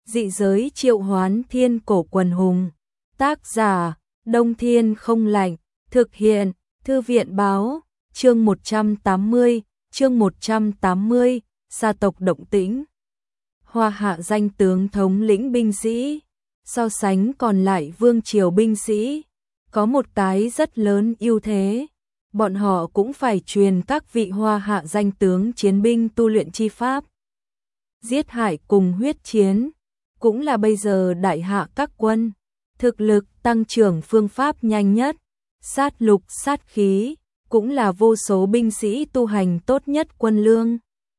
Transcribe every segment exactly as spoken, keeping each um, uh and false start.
Dị giới triệu hoán thiên cổ quần hùng. Tác giả, Đông Thiên không lạnh. Thực hiện, Thư viện báo. Chương một trăm tám mươi, chương một trăm tám mươi, gia tộc động tĩnh. Hoa Hạ danh tướng thống lĩnh binh sĩ, so sánh còn lại vương triều binh sĩ, có một cái rất lớn ưu thế. Bọn họ cũng phải truyền các vị Hoa Hạ danh tướng chiến binh tu luyện chi pháp. Giết hại cùng huyết chiến, cũng là bây giờ đại hạ các quân, thực lực tăng trưởng phương pháp nhanh nhất. Sát lục sát khí, cũng là vô số binh sĩ tu hành tốt nhất quân lương.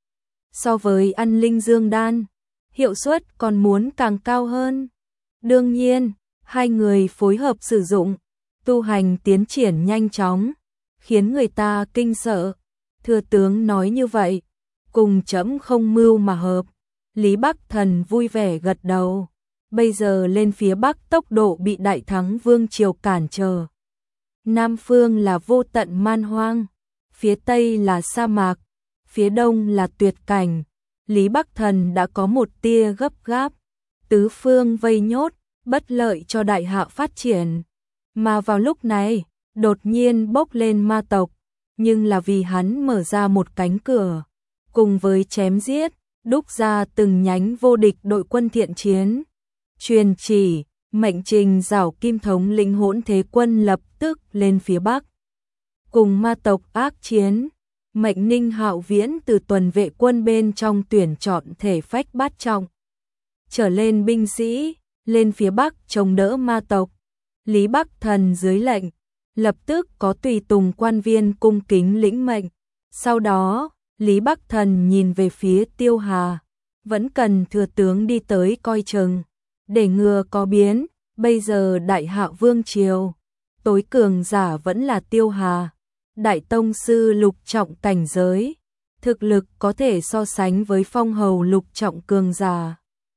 So với ăn linh dương đan, hiệu suất còn muốn càng cao hơn. Đương nhiên, hai người phối hợp sử dụng, tu hành tiến triển nhanh chóng, khiến người ta kinh sợ. Thừa tướng nói như vậy, cùng trẫm không mưu mà hợp. Lý Bắc Thần vui vẻ gật đầu. Bây giờ lên phía Bắc tốc độ bị Đại Thắng Vương triều cản trở. Nam phương là vô tận man hoang, phía Tây là sa mạc, phía Đông là tuyệt cảnh. Lý Bắc Thần đã có một tia gấp gáp, tứ phương vây nhốt, bất lợi cho đại hạ phát triển. Mà vào lúc này, đột nhiên bốc lên ma tộc, nhưng là vì hắn mở ra một cánh cửa, cùng với chém giết, đúc ra từng nhánh vô địch đội quân thiện chiến. Truyền chỉ, mệnh Trình Giảo Kim thống lĩnh hỗn thế quân lập tức lên phía Bắc, cùng ma tộc ác chiến. Mệnh Ninh Hạo Viễn từ tuần vệ quân bên trong tuyển chọn thể phách bát trọng trở lên binh sĩ, lên phía Bắc chống đỡ ma tộc. Lý Bắc Thần dưới lệnh, lập tức có tùy tùng quan viên cung kính lĩnh mệnh. Sau đó, Lý Bắc Thần nhìn về phía Tiêu Hà, vẫn cần thừa tướng đi tới coi chừng, để ngừa có biến. Bây giờ đại hạ vương triều, tối cường giả vẫn là Tiêu Hà, đại tông sư lục trọng cảnh giới, thực lực có thể so sánh với phong hầu lục trọng cường giả.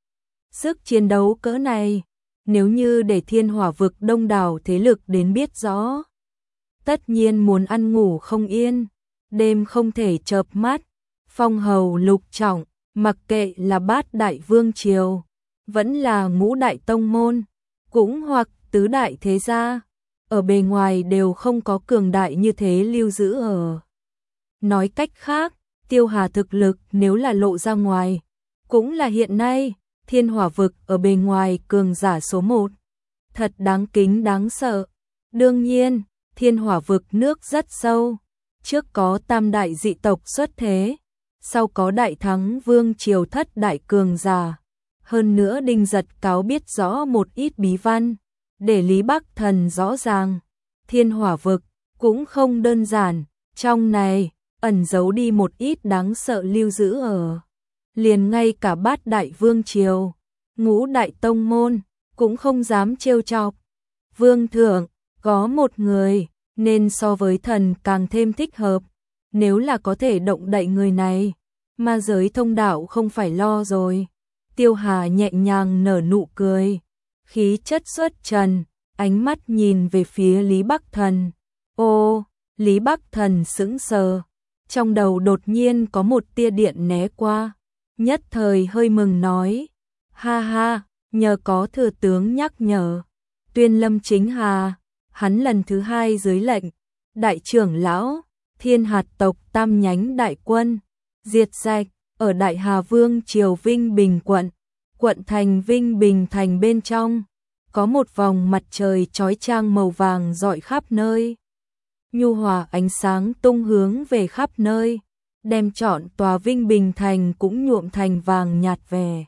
Sức chiến đấu cỡ này, nếu như để Thiên Hỏa vực đông đảo thế lực đến biết rõ, tất nhiên muốn ăn ngủ không yên, đêm không thể chợp mắt. Phong hầu lục trọng, mặc kệ là bát đại vương triều, vẫn là ngũ đại tông môn, cũng hoặc tứ đại thế gia, ở bề ngoài đều không có cường đại như thế lưu giữ ở. Nói cách khác, Tiêu Hà thực lực nếu là lộ ra ngoài, cũng là hiện nay Thiên Hỏa vực ở bề ngoài cường giả số một, thật đáng kính đáng sợ. Đương nhiên, Thiên Hỏa vực nước rất sâu, trước có tam đại dị tộc xuất thế, sau có Đại Thắng Vương triều thất đại cường giả. Hơn nữa Đinh Giật cáo biết rõ một ít bí văn, để Lý Bắc Thần rõ ràng, Thiên Hỏa vực cũng không đơn giản, trong này ẩn giấu đi một ít đáng sợ lưu giữ ở. Liền ngay cả bát đại vương triều, ngũ đại tông môn, cũng không dám trêu chọc. Vương thượng, có một người, nên so với thần càng thêm thích hợp, nếu là có thể động đậy người này, ma giới thông đạo không phải lo rồi. Tiêu Hà nhẹ nhàng nở nụ cười, khí chất xuất trần, ánh mắt nhìn về phía Lý Bắc Thần. Ô, Lý Bắc Thần sững sờ, trong đầu đột nhiên có một tia điện né qua, nhất thời hơi mừng nói, ha ha, nhờ có thừa tướng nhắc nhở. Tuyên Lâm Chính Hà, hắn lần thứ hai dưới lệnh, đại trưởng lão, Thiên Hạt tộc tam nhánh đại quân, diệt sạch, ở Đại Hà Vương triều Vinh Bình quận, quận thành Vinh Bình thành bên trong, có một vòng mặt trời chói chang màu vàng rọi khắp nơi. Nhu hòa ánh sáng tung hướng về khắp nơi, đem trọn tòa Vinh Bình thành cũng nhuộm thành vàng nhạt về.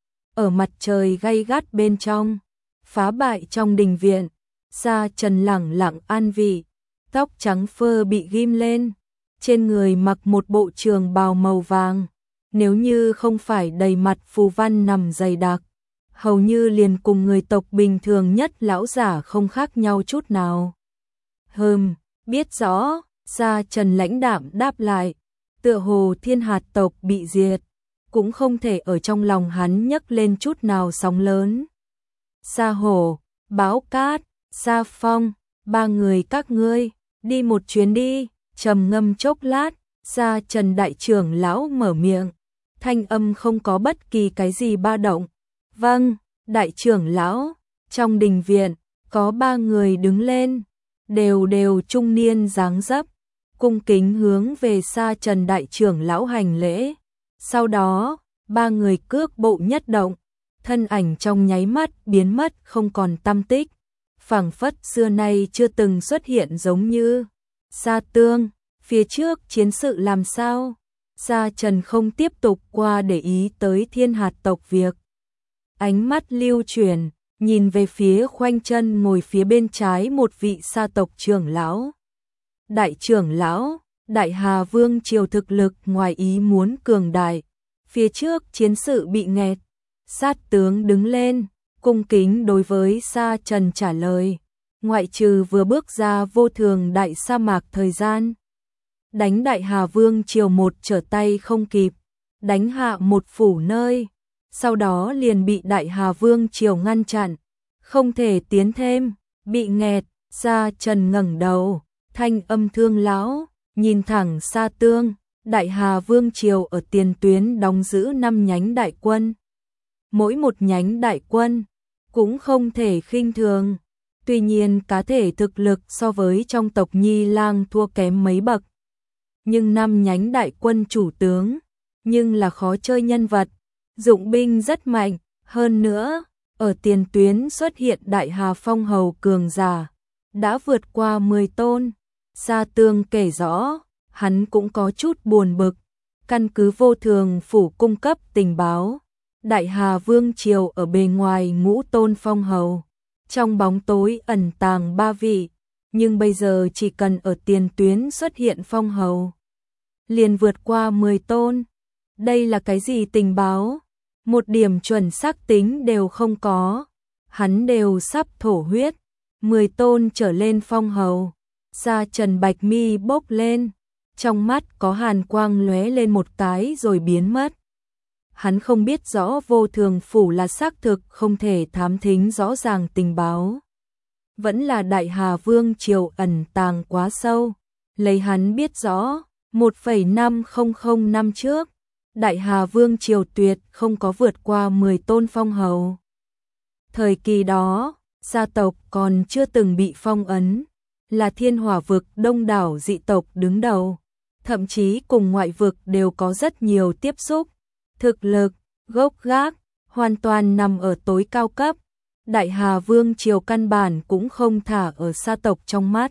Ở mặt trời gay gắt bên trong, phá bại trong đình viện, Sa Trần lẳng lặng an vị, tóc trắng phơ bị ghim lên, trên người mặc một bộ trường bào màu vàng, nếu như không phải đầy mặt phù văn nằm dày đặc, hầu như liền cùng người tộc bình thường nhất lão giả không khác nhau chút nào. Hừm, biết rõ, Sa Trần lãnh đạm đáp lại, tựa hồ Thiên Hạt tộc bị diệt, cũng không thể ở trong lòng hắn nhấc lên chút nào sóng lớn. Sa Hổ, Báo Cát, Sa Phong, ba người các ngươi, đi một chuyến đi. Trầm ngâm chốc lát, Sa Trần đại trưởng lão mở miệng, thanh âm không có bất kỳ cái gì ba động, Vâng, đại trưởng lão. Trong đình viện, có ba người đứng lên, đều đều trung niên dáng dấp, cung kính hướng về Sa Trần đại trưởng lão hành lễ. Sau đó, ba người cước bộ nhất động, thân ảnh trong nháy mắt biến mất không còn tăm tích, phảng phất xưa nay chưa từng xuất hiện giống như. Sa Tương, phía trước chiến sự làm sao? Sa Trần không tiếp tục qua để ý tới Thiên Hạt tộc việc. Ánh mắt lưu chuyển, nhìn về phía khoanh chân ngồi phía bên trái một vị Sa tộc trưởng lão. Đại trưởng lão, Đại Hà Vương triều thực lực ngoài ý muốn cường đại. Phía trước chiến sự bị nghẹt. Sát tướng đứng lên, cung kính đối với Sa Trần trả lời. Ngoại trừ vừa bước ra vô thường đại sa mạc thời gian. Đánh Đại Hà Vương triều một trở tay không kịp. Đánh hạ một phủ nơi. Sau đó liền bị Đại Hà Vương triều ngăn chặn. Không thể tiến thêm, bị nghẹt. Sa Trần ngẩng đầu, thanh âm thương lão, nhìn thẳng Sa Tương. Đại Hà Vương triều ở tiền tuyến đóng giữ năm nhánh đại quân. Mỗi một nhánh đại quân cũng không thể khinh thường. Tuy nhiên cá thể thực lực so với trong tộc Nhi Lang thua kém mấy bậc. Nhưng năm nhánh đại quân chủ tướng, nhưng là khó chơi nhân vật, dụng binh rất mạnh, hơn nữa, ở tiền tuyến xuất hiện Đại Hà Phong hầu cường giả, đã vượt qua mười tôn. Sa Tương kể rõ, hắn cũng có chút buồn bực, căn cứ vô thường phủ cung cấp tình báo. Đại Hà Vương triều ở bề ngoài ngũ tôn phong hầu, trong bóng tối ẩn tàng ba vị, nhưng bây giờ chỉ cần ở tiền tuyến xuất hiện phong hầu, liền vượt qua mười tôn. Đây là cái gì tình báo? Một điểm chuẩn xác tính đều không có. Hắn đều sắp thổ huyết. Mười tôn trở lên phong hầu. Sa Trần bạch mi bốc lên, trong mắt có hàn quang lóe lên một cái rồi biến mất. Hắn không biết rõ vô thường phủ là xác thực không thể thám thính rõ ràng tình báo. Vẫn là Đại Hà Vương triều ẩn tàng quá sâu. Lấy hắn biết rõ, một phẩy năm không không năm trước, Đại Hà Vương triều tuyệt không có vượt qua mười tôn phong hầu. Thời kỳ đó, gia tộc còn chưa từng bị phong ấn, là thiên hỏa vực đông đảo dị tộc đứng đầu, thậm chí cùng ngoại vực đều có rất nhiều tiếp xúc. Thực lực, gốc gác, hoàn toàn nằm ở tối cao cấp. Đại Hà Vương triều căn bản cũng không thả ở sa tộc trong mắt.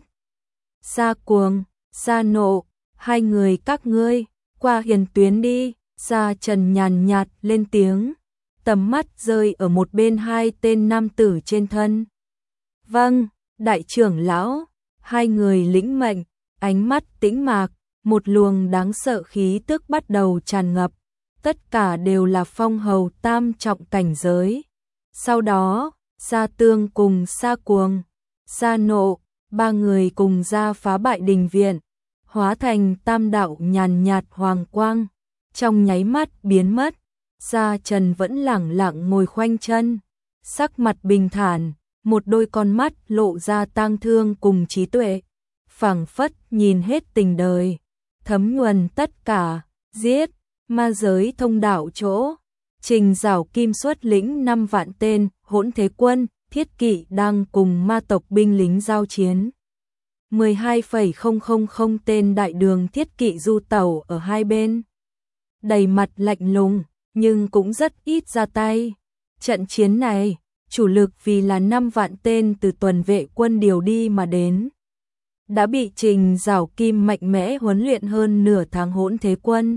Sa Cuồng, Sa Nộ, hai người các ngươi, qua hiền tuyến đi. Sa Trần nhàn nhạt lên tiếng, tầm mắt rơi ở một bên hai tên nam tử trên thân. Vâng, đại trưởng lão. Hai người lĩnh mệnh, ánh mắt tĩnh mạc, một luồng đáng sợ khí tức bắt đầu tràn ngập. Tất cả đều là phong hầu tam trọng cảnh giới. Sau đó, Sa Tương cùng Sa Cuồng, Sa Nộ, ba người cùng ra phá bại đình viện, hóa thành tam đạo nhàn nhạt hoàng quang, trong nháy mắt biến mất. Sa Trần vẫn lẳng lặng ngồi khoanh chân, sắc mặt bình thản, một đôi con mắt lộ ra tang thương cùng trí tuệ, phảng phất nhìn hết tình đời, thấm nhuần tất cả, giết ma giới thông đạo chỗ. Trình Giảo Kim xuất lĩnh năm vạn tên hỗn thế quân, thiết kỵ đang cùng ma tộc binh lính giao chiến. mười hai phẩy không không không tên đại đường thiết kỵ du tẩu ở hai bên. Đầy mặt lạnh lùng, nhưng cũng rất ít ra tay. Trận chiến này, chủ lực vì là năm vạn tên từ tuần vệ quân điều đi mà đến. Đã bị Trình Giảo Kim mạnh mẽ huấn luyện hơn nửa tháng hỗn thế quân.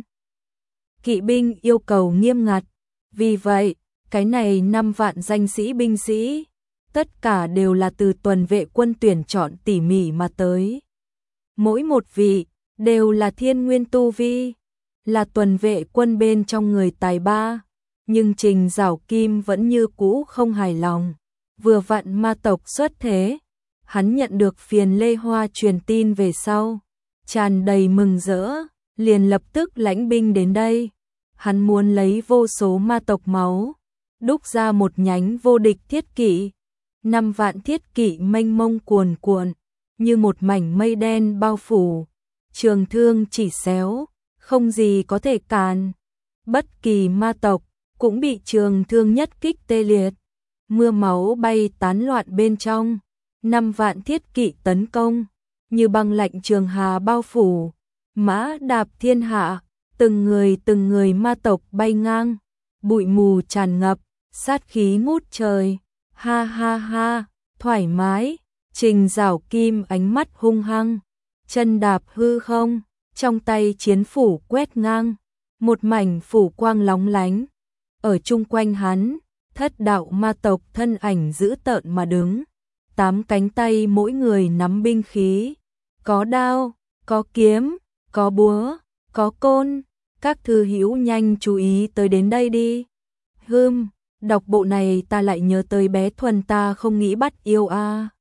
Kỵ binh yêu cầu nghiêm ngặt. Vì vậy, cái này năm vạn danh sĩ binh sĩ, tất cả đều là từ tuần vệ quân tuyển chọn tỉ mỉ mà tới. Mỗi một vị, đều là thiên nguyên tu vi, là tuần vệ quân bên trong người tài ba. Nhưng Trình Giảo Kim vẫn như cũ không hài lòng. Vừa vặn ma tộc xuất thế, hắn nhận được phiền Lê Hoa truyền tin về sau, tràn đầy mừng rỡ, liền lập tức lãnh binh đến đây. Hắn muốn lấy vô số ma tộc máu, đúc ra một nhánh vô địch thiết kỵ. Năm vạn thiết kỵ mênh mông cuồn cuộn, như một mảnh mây đen bao phủ, trường thương chỉ xéo, không gì có thể cản. Bất kỳ ma tộc, cũng bị trường thương nhất kích tê liệt. Mưa máu bay tán loạn bên trong, năm vạn thiết kỵ tấn công, như băng lạnh trường hà bao phủ, mã đạp thiên hạ, từng người từng người ma tộc bay ngang, bụi mù tràn ngập, sát khí ngút trời, ha ha ha, thoải mái, Trình Giảo Kim ánh mắt hung hăng, chân đạp hư không, trong tay chiến phủ quét ngang, một mảnh phủ quang lóng lánh, ở chung quanh hắn, thất đạo ma tộc thân ảnh dữ tợn mà đứng, tám cánh tay mỗi người nắm binh khí, có đao, có kiếm, có búa, có côn, các thư hữu nhanh chú ý tới đến đây đi. Hừm, đọc bộ này ta lại nhớ tới bé Thuần ta không nghĩ bắt yêu a. À.